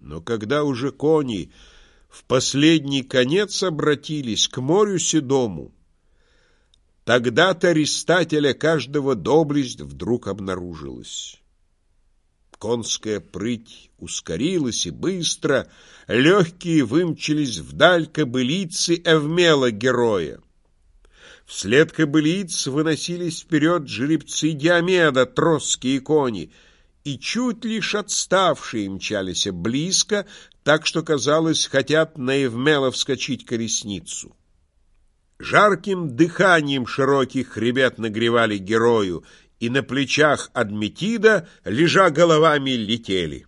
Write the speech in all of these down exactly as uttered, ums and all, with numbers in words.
Но когда уже кони в последний конец обратились к морю седому, тогда-то ристателя каждого доблесть вдруг обнаружилась. Конская прыть ускорилась, и быстро легкие вымчались вдаль кобылицы Эвмела героя. Вслед кобылиц выносились вперед жеребцы Диомеда, троские кони, и чуть лишь отставшие мчались близко, так что, казалось, хотят на Эвмела вскочить колесницу. Жарким дыханием широких хребет нагревали герою, и на плечах Адметида, лежа головами, летели.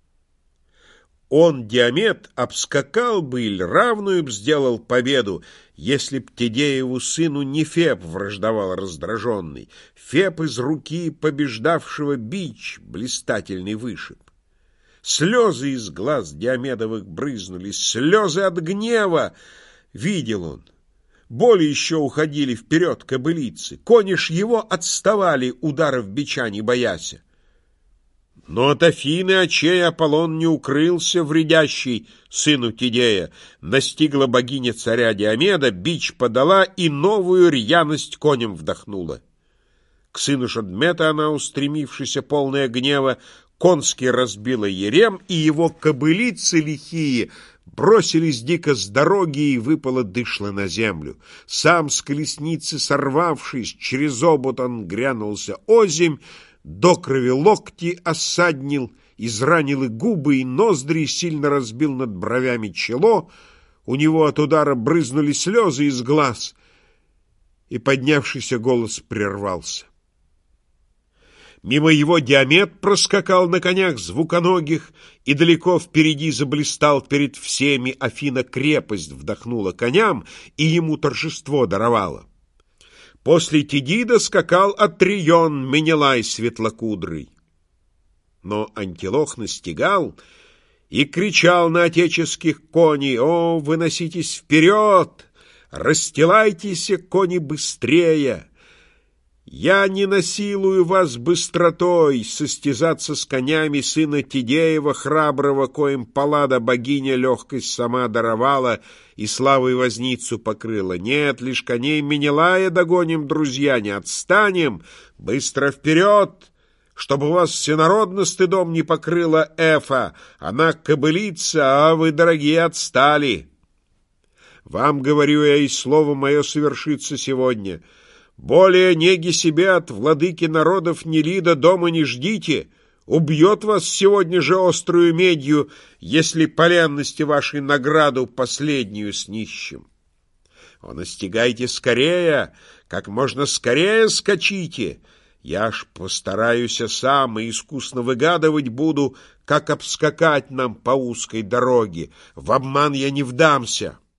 Он, Диомед, обскакал бы или равную б сделал победу, если б Тидееву сыну не Феб враждовал раздраженный. Феб из руки побеждавшего бич блистательный вышиб. Слезы из глаз Диомедовых брызнули, слезы от гнева. Видел он. Боли еще уходили вперед кобылицы. Кони ж его отставали, ударов бича не бояся. Но от Афины очей Аполлон не укрылся, вредящий сыну Тидея. Настигла богиня царя Диомеда, бич подала и новую рьяность коням вдохнула. К сыну Шадмета она, устремившаяся полная гнева, конский разбила ерем, и его кобылицы лихие бросились дико с дороги, и выпало дышло на землю. Сам с колесницы сорвавшись, через обут он грянулся озимь, до крови локти осаднил, изранил и губы, и ноздри, сильно разбил над бровями чело. У него от удара брызнули слезы из глаз, и поднявшийся голос прервался. Мимо его Диомед проскакал на конях звуконогих, и далеко впереди заблистал перед всеми. Афина крепость вдохнула коням, и ему торжество даровала. После Тидида скакал Атрион, Менелай светлокудрый. Но Антилох настигал и кричал на отеческих коней: «О, выноситесь вперед! Расстилайтесь, кони, быстрее! Я не насилую вас быстротой состязаться с конями сына Тидеева храброго, коим Паллада богиня легкость сама даровала и славой возницу покрыла. Нет, лишь коней Менелая догоним, друзья, не отстанем. Быстро вперед, чтобы вас всенародно стыдом не покрыла Эфа. Она кобылица, а вы, дорогие, отстали. Вам говорю я, и слово мое совершится сегодня. Более неги себе от владыки народов Нелида дома не ждите. Убьет вас сегодня же острую медью, если по ленности вашей награду последнюю снищем. О, настигайте скорее, как можно скорее скачите. Я ж постараюсь сам и искусно выгадывать буду, как обскакать нам по узкой дороге. В обман я не вдамся».